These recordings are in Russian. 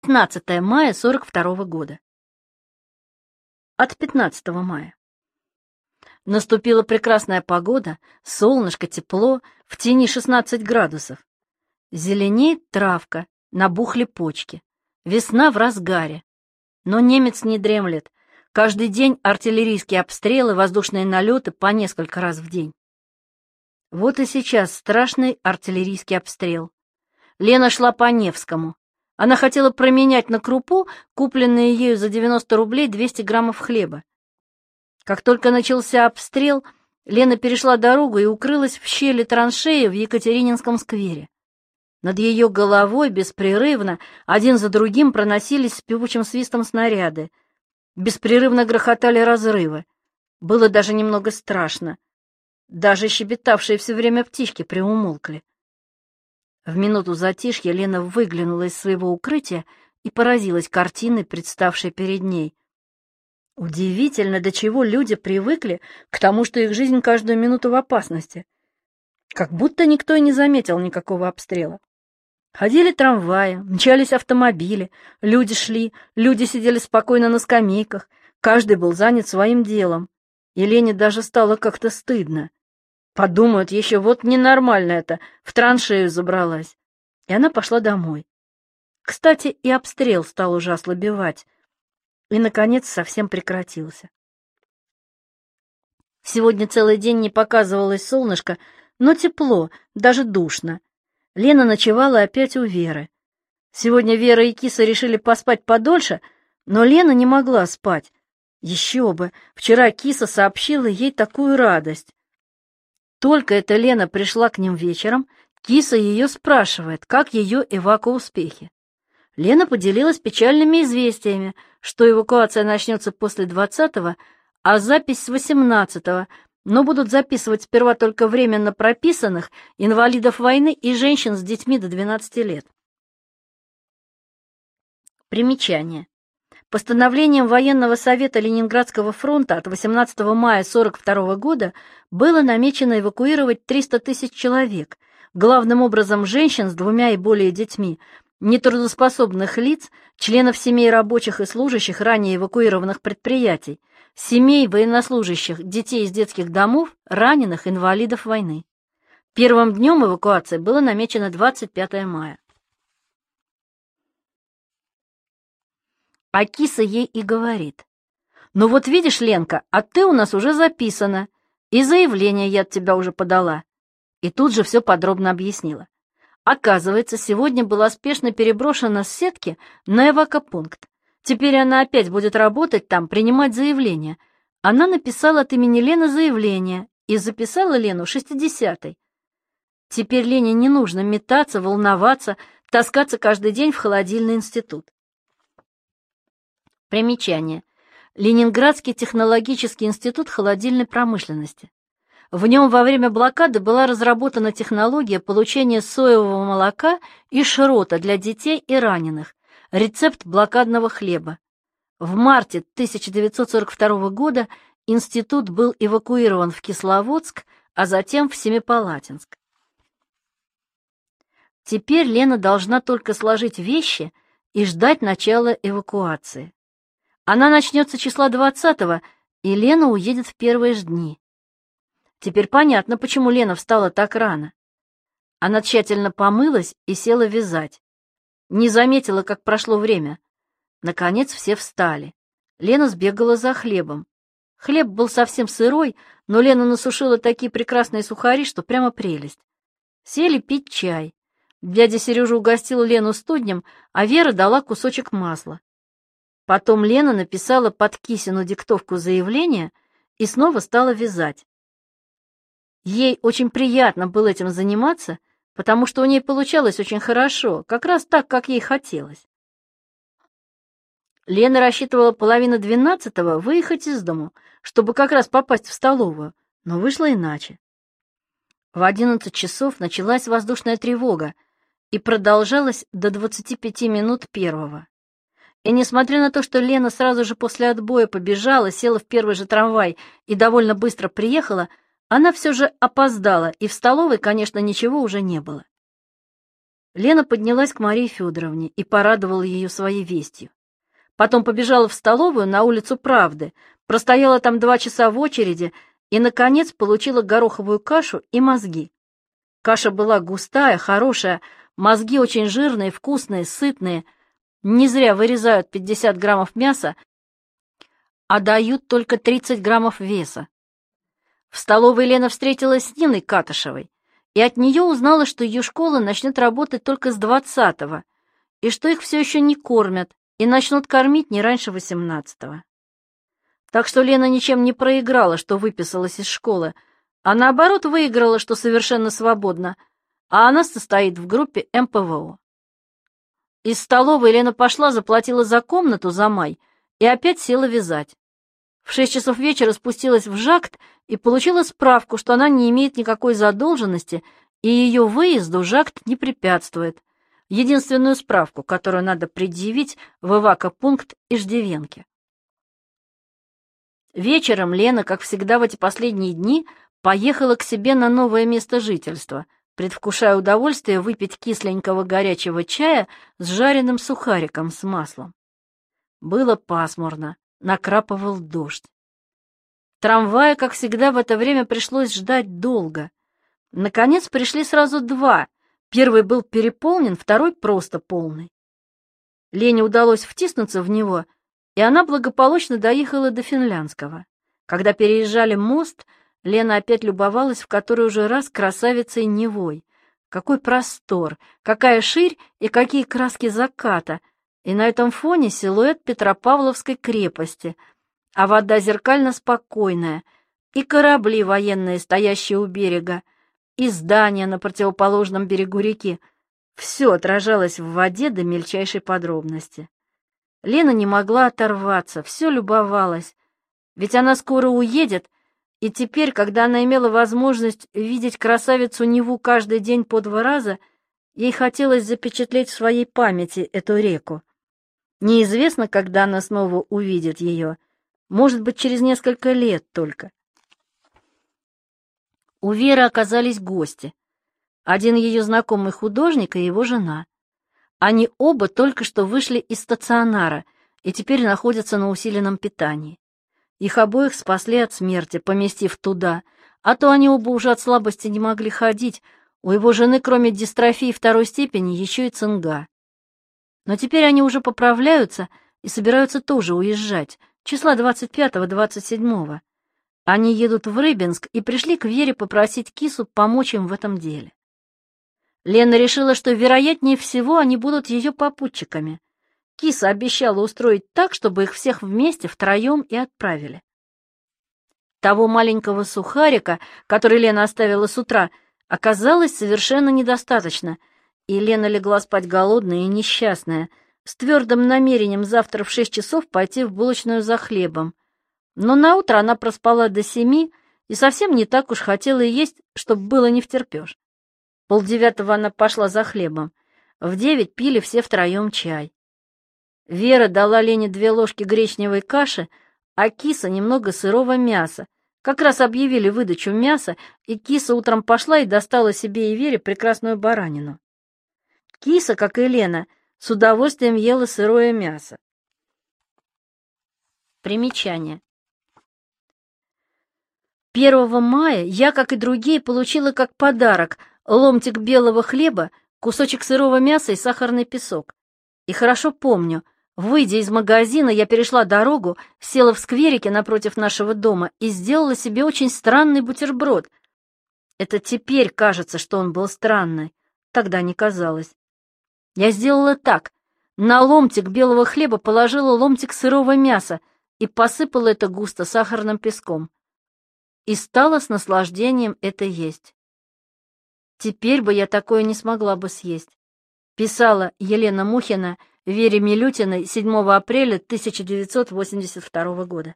15 мая 42 года. От 15 мая. Наступила прекрасная погода, солнышко, тепло, в тени 16 градусов. Зеленеет травка, набухли почки. Весна в разгаре. Но немец не дремлет. Каждый день артиллерийские обстрелы, воздушные налеты по несколько раз в день. Вот и сейчас страшный артиллерийский обстрел. Лена шла по Невскому. Она хотела променять на крупу, купленные ею за 90 рублей, 200 граммов хлеба. Как только начался обстрел, Лена перешла дорогу и укрылась в щели траншеи в Екатерининском сквере. Над ее головой беспрерывно, один за другим, проносились с певучим свистом снаряды. Беспрерывно грохотали разрывы. Было даже немного страшно. Даже щебетавшие все время птички приумолкли. В минуту затишья Лена выглянула из своего укрытия и поразилась картиной, представшей перед ней. Удивительно, до чего люди привыкли к тому, что их жизнь каждую минуту в опасности. Как будто никто и не заметил никакого обстрела. Ходили трамваи, мчались автомобили, люди шли, люди сидели спокойно на скамейках, каждый был занят своим делом. И Лене даже стало как-то стыдно. Подумают еще, вот ненормально это, в траншею забралась. И она пошла домой. Кстати, и обстрел стал уже ослабевать. И, наконец, совсем прекратился. Сегодня целый день не показывалось солнышко, но тепло, даже душно. Лена ночевала опять у Веры. Сегодня Вера и Киса решили поспать подольше, но Лена не могла спать. Еще бы, вчера Киса сообщила ей такую радость. Только эта Лена пришла к ним вечером, Киса ее спрашивает, как ее эвакоуспехи. Лена поделилась печальными известиями, что эвакуация начнется после 20-го, а запись с 18-го, но будут записывать сперва только временно прописанных, инвалидов войны и женщин с детьми до 12 лет. Примечание. Постановлением Военного совета Ленинградского фронта от 18 мая 1942 года было намечено эвакуировать 300 тысяч человек, главным образом женщин с 2 и более детьми, нетрудоспособных лиц, членов семей рабочих и служащих ранее эвакуированных предприятий, семей военнослужащих, детей из детских домов, раненых, инвалидов войны. Первым днем эвакуации было намечено 25 мая. А Киса ей и говорит: «Ну вот видишь, Ленка, а ты у нас уже записана, и заявление я от тебя уже подала». И тут же все подробно объяснила. Оказывается, сегодня была спешно переброшена с сетки на эвакопункт. Теперь она опять будет работать там, принимать заявления. Она написала от имени Лены заявление и записала Лену 60-й. Теперь Лене не нужно метаться, волноваться, таскаться каждый день в холодильный институт. Примечание. Ленинградский технологический институт холодильной промышленности. В нем во время блокады была разработана технология получения соевого молока и шрота для детей и раненых, рецепт блокадного хлеба. В марте 1942 года институт был эвакуирован в Кисловодск, а затем в Семипалатинск. Теперь Лена должна только сложить вещи и ждать начала эвакуации. Она начнется числа 20-го, и Лена уедет в первые же дни. Теперь понятно, почему Лена встала так рано. Она тщательно помылась и села вязать. Не заметила, как прошло время. Наконец все встали. Лена сбегала за хлебом. Хлеб был совсем сырой, но Лена насушила такие прекрасные сухари, что прямо прелесть. Сели пить чай. Дядя Сережа угостил Лену студнем, а Вера дала кусочек масла. Потом Лена написала под Кисину диктовку заявления и снова стала вязать. Ей очень приятно было этим заниматься, потому что у ней получалось очень хорошо, как раз так, как ей хотелось. Лена рассчитывала 11:30 выехать из дому, чтобы как раз попасть в столовую, но вышло иначе. В 11 часов началась воздушная тревога и продолжалась до 25 минут первого. И несмотря на то, что Лена сразу же после отбоя побежала, села в первый же трамвай и довольно быстро приехала, она все же опоздала, и в столовой, конечно, ничего уже не было. Лена поднялась к Марии Федоровне и порадовала ее своей вестью. Потом побежала в столовую на улицу Правды, простояла там 2 часа в очереди и, наконец, получила гороховую кашу и мозги. Каша была густая, хорошая, мозги очень жирные, вкусные, сытные. Не зря вырезают 50 граммов мяса, а дают только 30 граммов веса. В столовой Лена встретилась с Ниной Катышевой и от нее узнала, что ее школа начнет работать только с 20-го, и что их все еще не кормят, и начнут кормить не раньше 18-го. Так что Лена ничем не проиграла, что выписалась из школы, а наоборот выиграла, что совершенно свободна, а она состоит в группе МПВО. Из столовой Лена пошла, заплатила за комнату за май и опять села вязать. В 6 часов вечера спустилась в ЖАГТ и получила справку, что она не имеет никакой задолженности, и ее выезду ЖАГТ не препятствует. Единственную справку, которую надо предъявить в эвакопункт Иждивенки. Вечером Лена, как всегда в эти последние дни, поехала к себе на новое место жительства, предвкушая удовольствие выпить кисленького горячего чая с жареным сухариком с маслом. Было пасмурно, накрапывал дождь. Трамвая, как всегда, в это время пришлось ждать долго. Наконец пришли сразу 2. Первый был переполнен, второй просто полный. Лене удалось втиснуться в него, и она благополучно доехала до Финляндского. Когда переезжали мост, Лена опять любовалась в который уже раз красавицей Невой. Какой простор, какая ширь и какие краски заката, и на этом фоне силуэт Петропавловской крепости, а вода зеркально спокойная, и корабли военные, стоящие у берега, и здания на противоположном берегу реки. Все отражалось в воде до мельчайшей подробности. Лена не могла оторваться, все любовалась, ведь она скоро уедет, и теперь, когда она имела возможность видеть красавицу Неву каждый день по 2 раза, ей хотелось запечатлеть в своей памяти эту реку. Неизвестно, когда она снова увидит ее, может быть, через несколько лет только. У Веры оказались гости. Один ее знакомый художник и его жена. Они оба только что вышли из стационара и теперь находятся на усиленном питании. Их обоих спасли от смерти, поместив туда, а то они оба уже от слабости не могли ходить. У его жены, кроме дистрофии 2-й степени, еще и цинга. Но теперь они уже поправляются и собираются тоже уезжать, числа 25-27. Они едут в Рыбинск и пришли к Вере попросить кису помочь им в этом деле. Лена решила, что, вероятнее всего, они будут ее попутчиками. Киса обещала устроить так, чтобы их всех вместе втроем и отправили. Того маленького сухарика, который Лена оставила с утра, оказалось совершенно недостаточно, и Лена легла спать голодная и несчастная, с твердым намерением завтра в 6 часов пойти в булочную за хлебом. Но наутро она проспала до 7 и совсем не так уж хотела есть, чтобы было невтерпеж. 8:30 она пошла за хлебом. В 9 пили все втроем чай. Вера дала Лене 2 ложки гречневой каши, а киса немного сырого мяса. Как раз объявили выдачу мяса, и киса утром пошла и достала себе и Вере прекрасную баранину. Киса, как и Лена, с удовольствием ела сырое мясо. Примечание. 1 мая я, как и другие, получила как подарок ломтик белого хлеба, кусочек сырого мяса и сахарный песок. И хорошо помню, выйдя из магазина, я перешла дорогу, села в скверике напротив нашего дома и сделала себе очень странный бутерброд. Это теперь кажется, что он был странный, тогда не казалось. Я сделала так: на ломтик белого хлеба положила ломтик сырого мяса и посыпала это густо сахарным песком. И стала с наслаждением это есть. Теперь бы я такое не смогла бы съесть. Писала Елена Мухина Вере Милютиной 7 апреля 1982 года.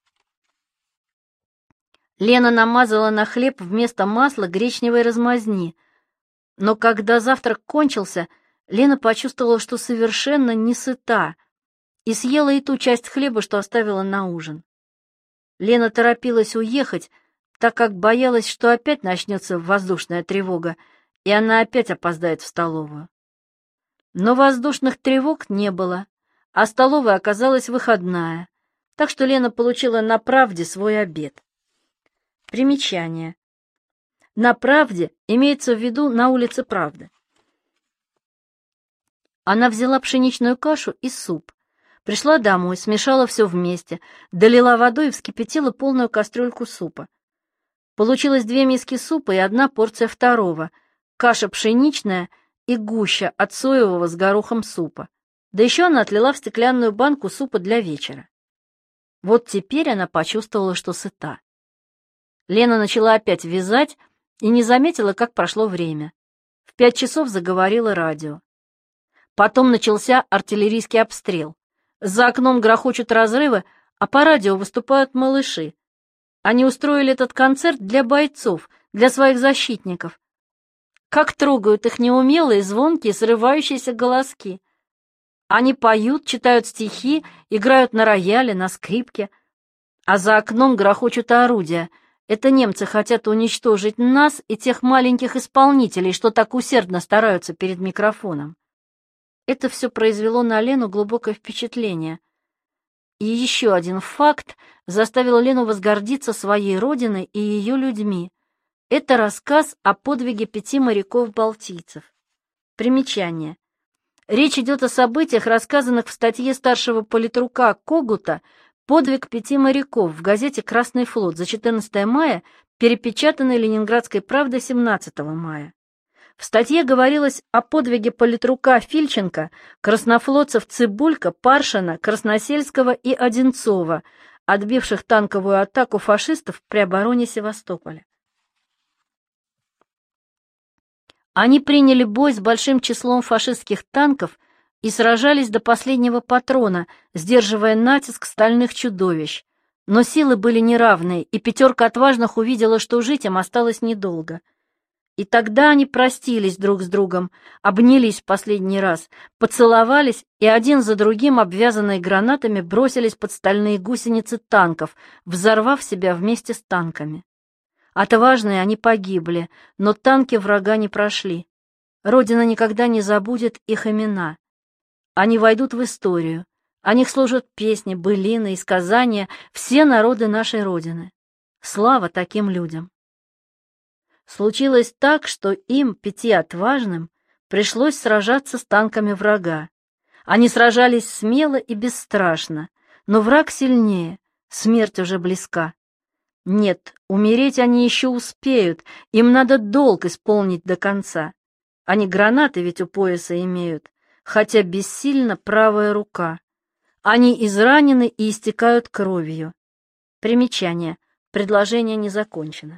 Лена намазала на хлеб вместо масла гречневой размазни, но когда завтрак кончился, Лена почувствовала, что совершенно не сыта, и съела и ту часть хлеба, что оставила на ужин. Лена торопилась уехать, так как боялась, что опять начнется воздушная тревога, и она опять опоздает в столовую. Но воздушных тревог не было, а столовая оказалась выходная, так что Лена получила на «Правде» свой обед. Примечание. На «Правде» имеется в виду на улице Правды. Она взяла пшеничную кашу и суп. Пришла домой, смешала все вместе, долила водой и вскипятила полную кастрюльку супа. Получилось 2 миски супа и 1 порция второго, каша пшеничная и гуща от соевого с горохом супа. Да еще она отлила в стеклянную банку супа для вечера. Вот теперь она почувствовала, что сыта. Лена начала опять вязать и не заметила, как прошло время. В 5 часов заговорило радио. Потом начался артиллерийский обстрел. За окном грохочут разрывы, а по радио выступают малыши. Они устроили этот концерт для бойцов, для своих защитников. Как трогают их неумелые, звонкие, срывающиеся голоски. Они поют, читают стихи, играют на рояле, на скрипке. А за окном грохочут орудия. Это немцы хотят уничтожить нас и тех маленьких исполнителей, что так усердно стараются перед микрофоном. Это все произвело на Лену глубокое впечатление. И еще один факт заставил Лену возгордиться своей родиной и ее людьми. Это рассказ о подвиге 5 моряков-балтийцев. Примечание. Речь идет о событиях, рассказанных в статье старшего политрука Когута «Подвиг 5 моряков» в газете «Красный флот» за 14 мая, перепечатанной Ленинградской правдой 17 мая. В статье говорилось о подвиге политрука Фильченко, краснофлотцев Цыбулька, Паршина, Красносельского и Одинцова, отбивших танковую атаку фашистов при обороне Севастополя. Они приняли бой с большим числом фашистских танков и сражались до последнего патрона, сдерживая натиск стальных чудовищ. Но силы были неравные, и 5 отважных увидела, что жить им осталось недолго. И тогда они простились друг с другом, обнялись в последний раз, поцеловались и один за другим, обвязанные гранатами, бросились под стальные гусеницы танков, взорвав себя вместе с танками. Отважные они погибли, но танки врага не прошли. Родина никогда не забудет их имена. Они войдут в историю. О них служат песни, былины и сказания все народы нашей Родины. Слава таким людям! Случилось так, что им, 5 отважным, пришлось сражаться с танками врага. Они сражались смело и бесстрашно, но враг сильнее, смерть уже близка. Нет, умереть они еще успеют, им надо долг исполнить до конца. Они гранаты ведь у пояса имеют, хотя бессильна правая рука. Они изранены и истекают кровью. Примечание. Предложение не закончено.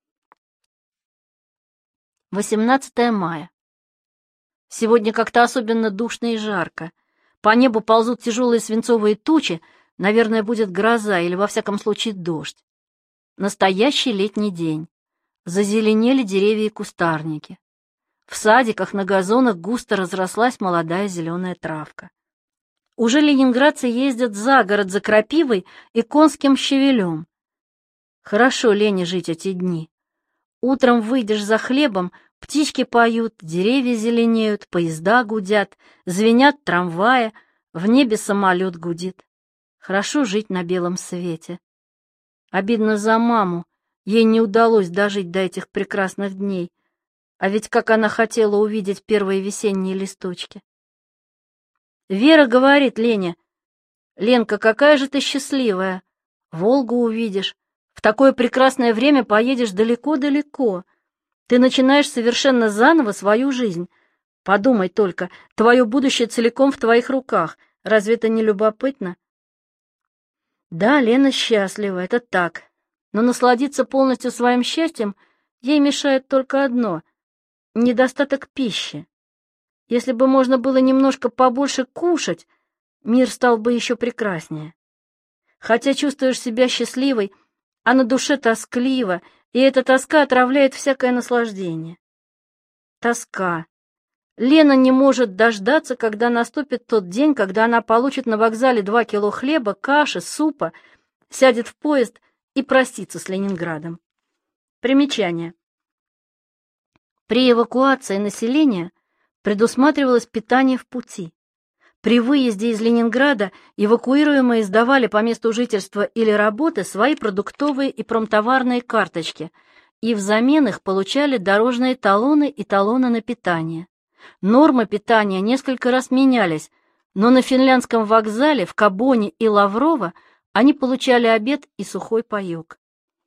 18 мая. Сегодня как-то особенно душно и жарко. По небу ползут тяжелые свинцовые тучи, наверное, будет гроза или, во всяком случае, дождь. Настоящий летний день. Зазеленели деревья и кустарники. В садиках, на газонах густо разрослась молодая зеленая травка. Уже ленинградцы ездят за город за крапивой и конским щавелем. Хорошо Лене жить эти дни. Утром выйдешь за хлебом, птички поют, деревья зеленеют, поезда гудят, звенят трамваи, в небе самолет гудит. Хорошо жить на белом свете. Обидно за маму, ей не удалось дожить до этих прекрасных дней, а ведь как она хотела увидеть первые весенние листочки. Вера говорит Лене: «Ленка, какая же ты счастливая! Волгу увидишь, в такое прекрасное время поедешь далеко-далеко. Ты начинаешь совершенно заново свою жизнь. Подумай только, твое будущее целиком в твоих руках. Разве это не любопытно?» Да, Лена счастлива, это так. Но насладиться полностью своим счастьем ей мешает только одно — недостаток пищи. Если бы можно было немножко побольше кушать, мир стал бы еще прекраснее. Хотя чувствуешь себя счастливой, а на душе тоскливо, и эта тоска отравляет всякое наслаждение. Тоска. Лена не может дождаться, когда наступит тот день, когда она получит на вокзале 2 кило хлеба, каши, супа, сядет в поезд и простится с Ленинградом. Примечание. При эвакуации населения предусматривалось питание в пути. При выезде из Ленинграда эвакуируемые сдавали по месту жительства или работы свои продуктовые и промтоварные карточки и взамен их получали дорожные талоны и талоны на питание. Нормы питания несколько раз менялись, но на финляндском вокзале, в Кабоне и Лаврово они получали обед и сухой паёк.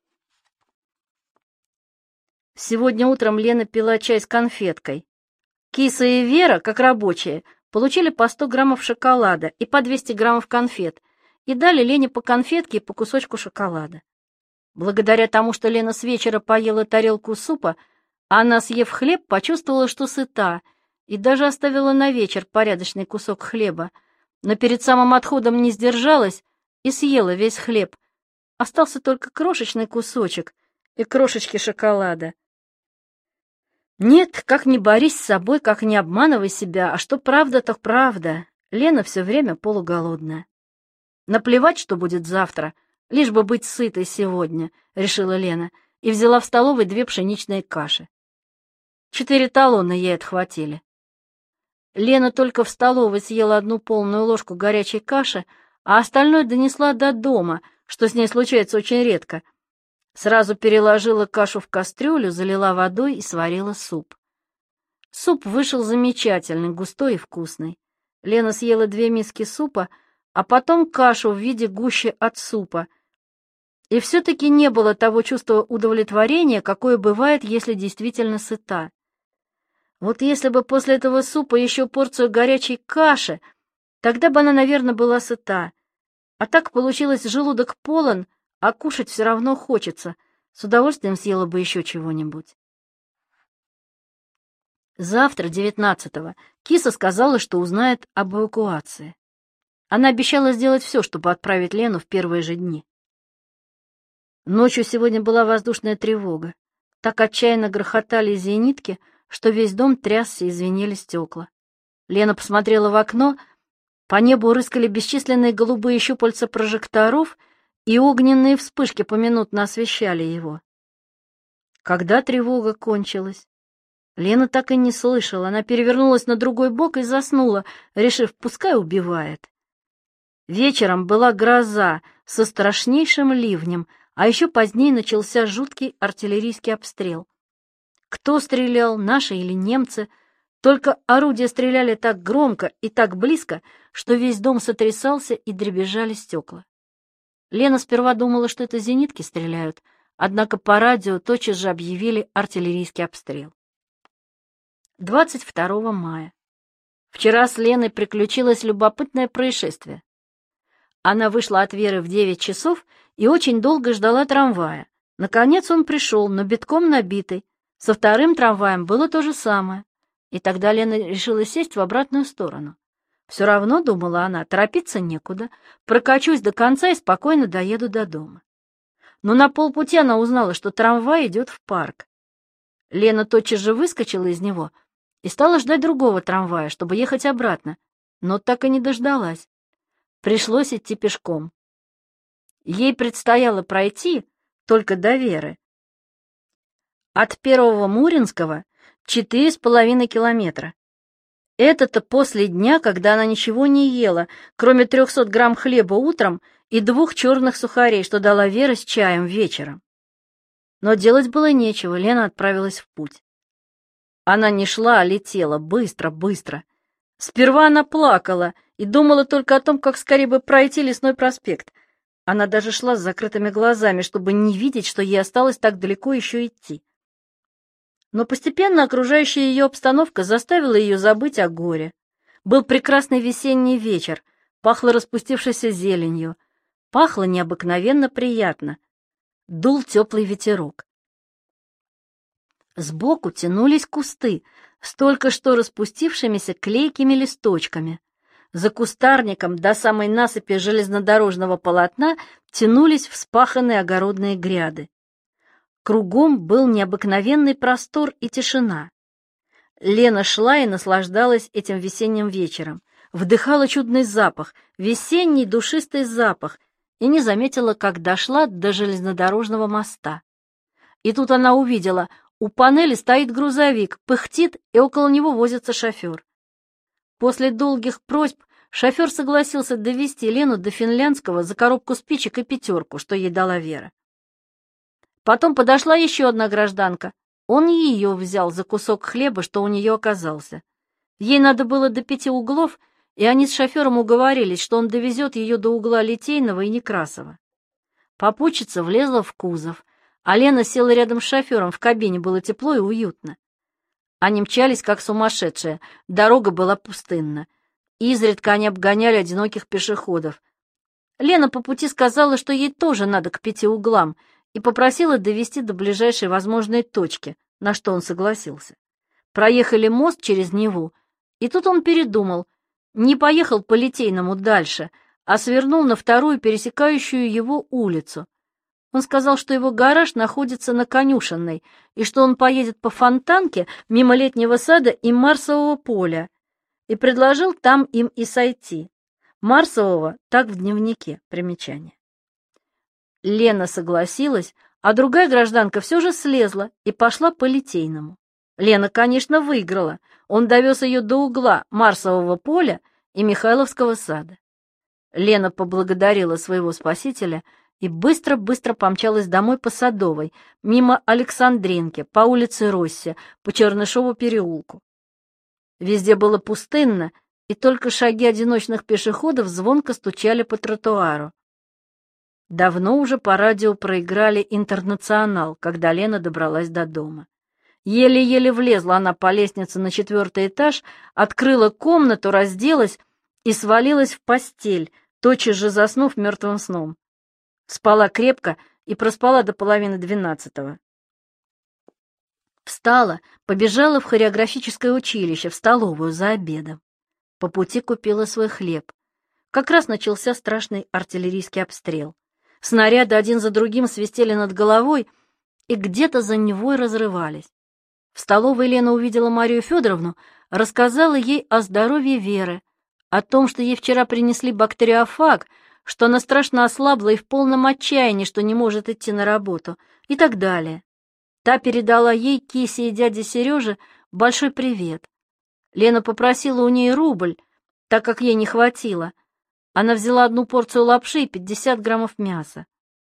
Сегодня утром Лена пила чай с конфеткой. Киса и Вера, как рабочие, получили по 100 граммов шоколада и по 200 граммов конфет и дали Лене по конфетке и по кусочку шоколада. Благодаря тому, что Лена с вечера поела тарелку супа, она, съев хлеб, почувствовала, что сыта, и даже оставила на вечер порядочный кусок хлеба, но перед самым отходом не сдержалась и съела весь хлеб. Остался только крошечный кусочек и крошечки шоколада. Нет, как ни борись с собой, как ни обманывай себя, а что правда, то правда. Лена все время полуголодная. Наплевать, что будет завтра, лишь бы быть сытой сегодня, решила Лена, и взяла в столовой 2 пшеничные каши. 4 талона ей отхватили. Лена только в столовой съела 1 полную ложку горячей каши, а остальное донесла до дома, что с ней случается очень редко. Сразу переложила кашу в кастрюлю, залила водой и сварила суп. Суп вышел замечательный, густой и вкусный. Лена съела 2 миски супа, а потом кашу в виде гущи от супа. И все-таки не было того чувства удовлетворения, какое бывает, если действительно сыта. Вот если бы после этого супа еще порцию горячей каши, тогда бы она, наверное, была сыта. А так получилось, желудок полон, а кушать все равно хочется. С удовольствием съела бы еще чего-нибудь. Завтра, 19-го, Киса сказала, что узнает об эвакуации. Она обещала сделать все, чтобы отправить Лену в первые же дни. Ночью сегодня была воздушная тревога. Так отчаянно грохотали зенитки, что весь дом трясся и звенели стекла. Лена посмотрела в окно, по небу рыскали бесчисленные голубые щупальца прожекторов, и огненные вспышки поминутно освещали его. Когда тревога кончилась? Лена так и не слышала, она перевернулась на другой бок и заснула, решив, пускай убивает. Вечером была гроза со страшнейшим ливнем, а еще позднее начался жуткий артиллерийский обстрел. Кто стрелял, наши или немцы, только орудия стреляли так громко и так близко, что весь дом сотрясался и дребезжали стекла. Лена сперва думала, что это зенитки стреляют, однако по радио тотчас же объявили артиллерийский обстрел. 22 мая. Вчера с Леной приключилось любопытное происшествие. Она вышла от Веры в 9 часов и очень долго ждала трамвая. Наконец он пришел, но битком набитый. Со вторым трамваем было то же самое. И тогда Лена решила сесть в обратную сторону. Все равно, думала она, торопиться некуда, прокачусь до конца и спокойно доеду до дома. Но на полпути она узнала, что трамвай идет в парк. Лена тотчас же выскочила из него и стала ждать другого трамвая, чтобы ехать обратно, но так и не дождалась. Пришлось идти пешком. Ей предстояло пройти только до Веры. От Первого Муринского 4,5 километра. Это-то после дня, когда она ничего не ела, кроме 300 грамм хлеба утром и 2 черных сухарей, что дала Вера с чаем вечером. Но делать было нечего, Лена отправилась в путь. Она не шла, а летела, быстро, быстро. Сперва она плакала и думала только о том, как скорее бы пройти Лесной проспект. Она даже шла с закрытыми глазами, чтобы не видеть, что ей осталось так далеко еще идти. Но постепенно окружающая ее обстановка заставила ее забыть о горе. Был прекрасный весенний вечер, пахло распустившейся зеленью, пахло необыкновенно приятно. Дул теплый ветерок. Сбоку тянулись кусты с только что распустившимися клейкими листочками. За кустарником до самой насыпи железнодорожного полотна тянулись вспаханные огородные гряды. Кругом был необыкновенный простор и тишина. Лена шла и наслаждалась этим весенним вечером, вдыхала чудный запах, весенний душистый запах, и не заметила, как дошла до железнодорожного моста. И тут она увидела У панели стоит грузовик, пыхтит, и около него возится шофер. После долгих просьб шофер согласился довезти Лену до Финляндского за коробку спичек и 5, что ей дала Вера. Потом подошла еще одна гражданка. Он ее взял за кусок хлеба, что у нее оказался. Ей надо было до 5 углов, и они с шофером уговорились, что он довезет ее до угла Литейного и Некрасова. Попутчица влезла в кузов, а Лена села рядом с шофером, в кабине было тепло и уютно. Они мчались, как сумасшедшие, дорога была пустынна. Изредка они обгоняли одиноких пешеходов. Лена по пути сказала, что ей тоже надо к 5 углам, и попросила довести до ближайшей возможной точки, на что он согласился. Проехали мост через Неву, и тут он передумал, не поехал по Литейному дальше, а свернул на вторую пересекающую его улицу. Он сказал, что его гараж находится на Конюшенной, и что он поедет по Фонтанке мимо Летнего сада и Марсового поля, и предложил там им и сойти. Марсового так в дневнике, примечание. Лена согласилась, а другая гражданка все же слезла и пошла по Литейному. Лена, конечно, выиграла. Он довез ее до угла Марсового поля и Михайловского сада. Лена поблагодарила своего спасителя и быстро-быстро помчалась домой по Садовой, мимо Александринки, по улице Росси, по Чернышову переулку. Везде было пустынно, и только шаги одиночных пешеходов звонко стучали по тротуару. Давно уже по радио проиграли «Интернационал», когда Лена добралась до дома. Еле-еле влезла она по лестнице на 4-й этаж, открыла комнату, разделась и свалилась в постель, тотчас же заснув мертвым сном. Спала крепко и проспала до половины 12-го. Встала, побежала в хореографическое училище, в столовую за обедом. По пути купила свой хлеб. Как раз начался страшный артиллерийский обстрел. Снаряды один за другим свистели над головой и где-то за Невой разрывались. В столовой Лена увидела Марию Федоровну, рассказала ей о здоровье Веры, о том, что ей вчера принесли бактериофаг, что она страшно ослабла и в полном отчаянии, что не может идти на работу, и так далее. Та передала ей, Кисе и дяде Сереже, большой привет. Лена попросила у ней рубль, так как ей не хватило. Она взяла 1 порцию лапши и 50 граммов мяса.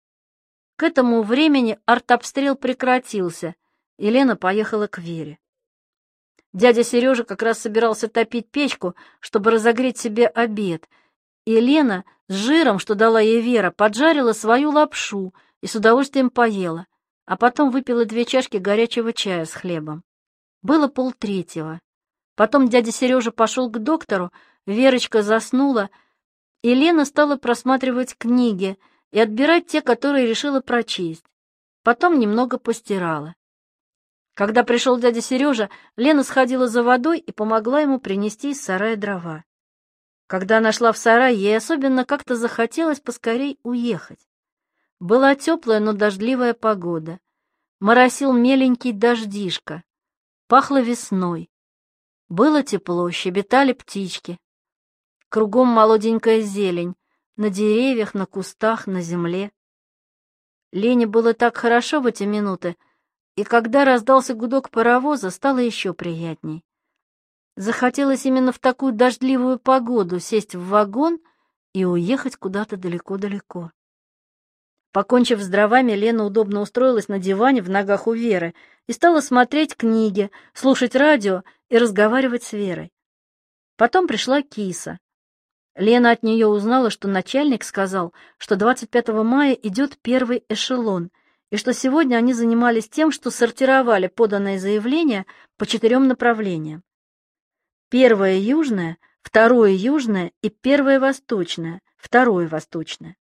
К этому времени артобстрел прекратился, и Лена поехала к Вере. Дядя Сережа как раз собирался топить печку, чтобы разогреть себе обед, и Лена с жиром, что дала ей Вера, поджарила свою лапшу и с удовольствием поела, а потом выпила 2 чашки горячего чая с хлебом. Было 2:30. Потом дядя Сережа пошел к доктору, Верочка заснула, и Лена стала просматривать книги и отбирать те, которые решила прочесть. Потом немного постирала. Когда пришел дядя Сережа, Лена сходила за водой и помогла ему принести из сарая дрова. Когда она шла в сарай, ей особенно как-то захотелось поскорей уехать. Была теплая, но дождливая погода. Моросил меленький дождишко. Пахло весной. Было тепло, щебетали птички. Кругом молоденькая зелень, на деревьях, на кустах, на земле. Лене было так хорошо в эти минуты, и когда раздался гудок паровоза, стало еще приятней. Захотелось именно в такую дождливую погоду сесть в вагон и уехать куда-то далеко-далеко. Покончив с дровами, Лена удобно устроилась на диване в ногах у Веры и стала смотреть книги, слушать радио и разговаривать с Верой. Потом пришла Киса. Лена от нее узнала, что начальник сказал, что 25 мая идет первый эшелон, и что сегодня они занимались тем, что сортировали поданные заявления по 4 направлениям. 1-е южное, 2-е южное и 1-е восточное, 2-е восточное.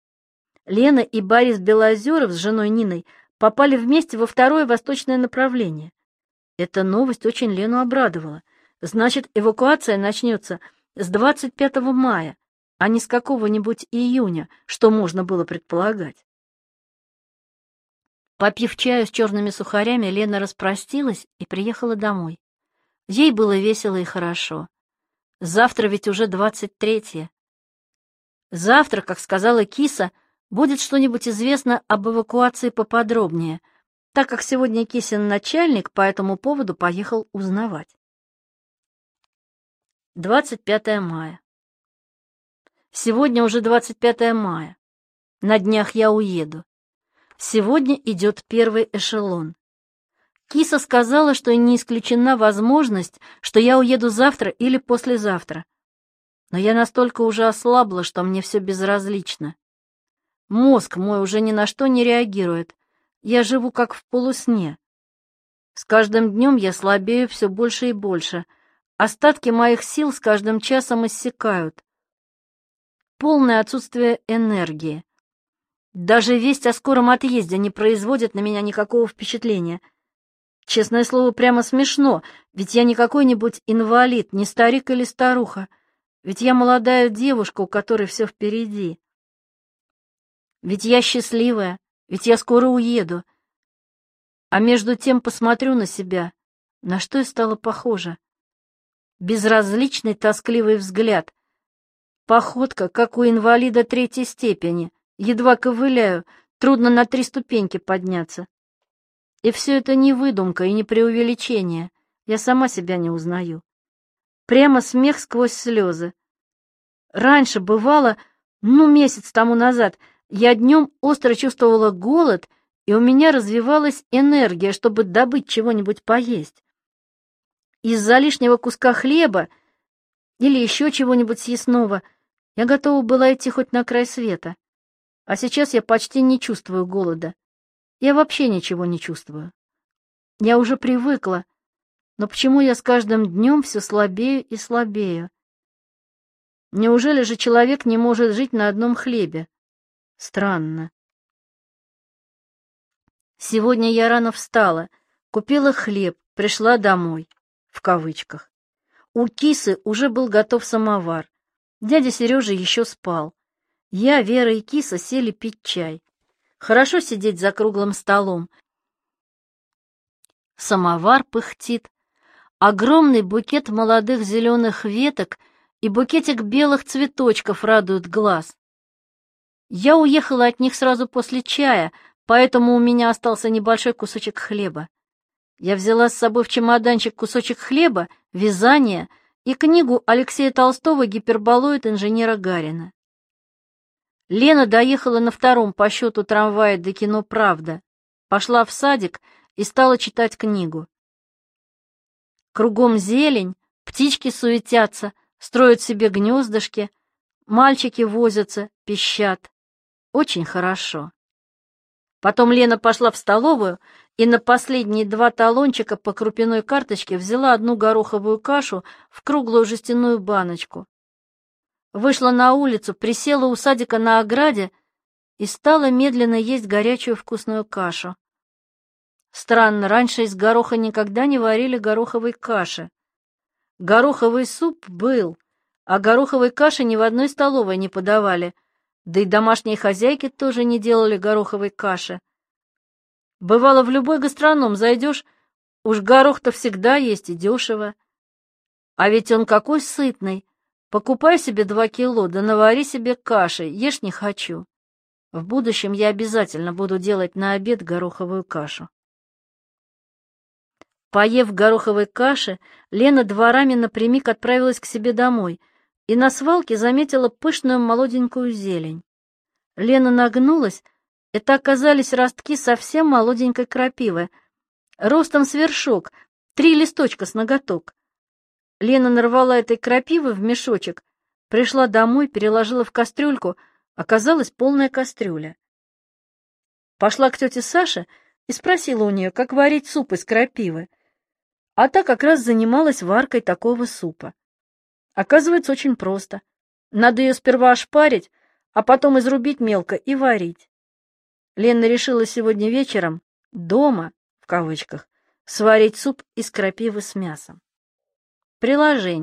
Лена и Борис Белозеров с женой Ниной попали вместе во 2-е восточное направление. Эта новость очень Лену обрадовала. Значит, эвакуация начнется с 25 мая, а не с какого-нибудь июня, что можно было предполагать. Попив чаю с черными сухарями, Лена распростилась и приехала домой. Ей было весело и хорошо. Завтра ведь уже 23-е. Завтра, как сказала Киса, будет что-нибудь известно об эвакуации поподробнее, так как сегодня Кисин начальник по этому поводу поехал узнавать. 25 мая. Сегодня уже 25 мая. На днях я уеду. Сегодня идет первый эшелон. Киса сказала, что не исключена возможность, что я уеду завтра или послезавтра. Но я настолько уже ослабла, что мне все безразлично. Мозг мой уже ни на что не реагирует. Я живу как в полусне. С каждым днем я слабею все больше и больше. Остатки моих сил с каждым часом иссякают. Полное отсутствие энергии. Даже весть о скором отъезде не производит на меня никакого впечатления. Честное слово, прямо смешно, ведь я не какой-нибудь инвалид, не старик или старуха, ведь я молодая девушка, у которой все впереди. Ведь я счастливая, ведь я скоро уеду. А между тем посмотрю на себя, на что я стала похожа. Безразличный, тоскливый взгляд. Походка, как у инвалида третьей степени. Едва ковыляю, трудно на 3 ступеньки подняться. И все это не выдумка и не преувеличение. Я сама себя не узнаю. Прямо смех сквозь слезы. Раньше бывало, месяц тому назад, я днем остро чувствовала голод, и у меня развивалась энергия, чтобы добыть чего-нибудь поесть. Из-за лишнего куска хлеба или еще чего-нибудь съестного я готова была идти хоть на край света. А сейчас я почти не чувствую голода. Я вообще ничего не чувствую. Я уже привыкла, но почему я с каждым днем все слабею и слабею? Неужели же человек не может жить на одном хлебе? Странно. Сегодня я рано встала, купила хлеб, пришла домой, в кавычках. У Кисы уже был готов самовар. Дядя Сережа еще спал. Я, Вера и Киса сели пить чай. Хорошо сидеть за круглым столом. Самовар пыхтит. Огромный букет молодых зеленых веток и букетик белых цветочков радуют глаз. Я уехала от них сразу после чая, поэтому у меня остался небольшой кусочек хлеба. Я взяла с собой в чемоданчик кусочек хлеба, вязание и книгу Алексея Толстого «Гиперболоид инженера Гарина». Лена доехала на 2-м по счету трамвая до кино «Правда», пошла в садик и стала читать книгу. Кругом зелень, птички суетятся, строят себе гнездышки, мальчики возятся, пищат. Очень хорошо. Потом Лена пошла в столовую и на последние 2 талончика по крупяной карточке взяла 1 гороховую кашу в круглую жестяную баночку. Вышла на улицу, присела у садика на ограде и стала медленно есть горячую вкусную кашу. Странно, раньше из гороха никогда не варили гороховой каши. Гороховый суп был, а гороховой каши ни в одной столовой не подавали, да и домашние хозяйки тоже не делали гороховой каши. Бывало, в любой гастроном зайдешь, уж горох-то всегда есть и дешево. А ведь он какой сытный. Покупай себе 2 кило, да навари себе каши, ешь не хочу. В будущем я обязательно буду делать на обед гороховую кашу. Поев гороховой каши, Лена дворами напрямик отправилась к себе домой и на свалке заметила пышную молоденькую зелень. Лена нагнулась, это оказались ростки совсем молоденькой крапивы, ростом с вершок, 3 листочка с ноготок. Лена нарвала этой крапивы в мешочек, пришла домой, переложила в кастрюльку, оказалась полная кастрюля. Пошла к тете Саше и спросила у нее, как варить суп из крапивы. А та как раз занималась варкой такого супа. Оказывается, очень просто. Надо ее сперва ошпарить, а потом изрубить мелко и варить. Лена решила сегодня вечером «дома», в кавычках, сварить суп из крапивы с мясом. Приложение.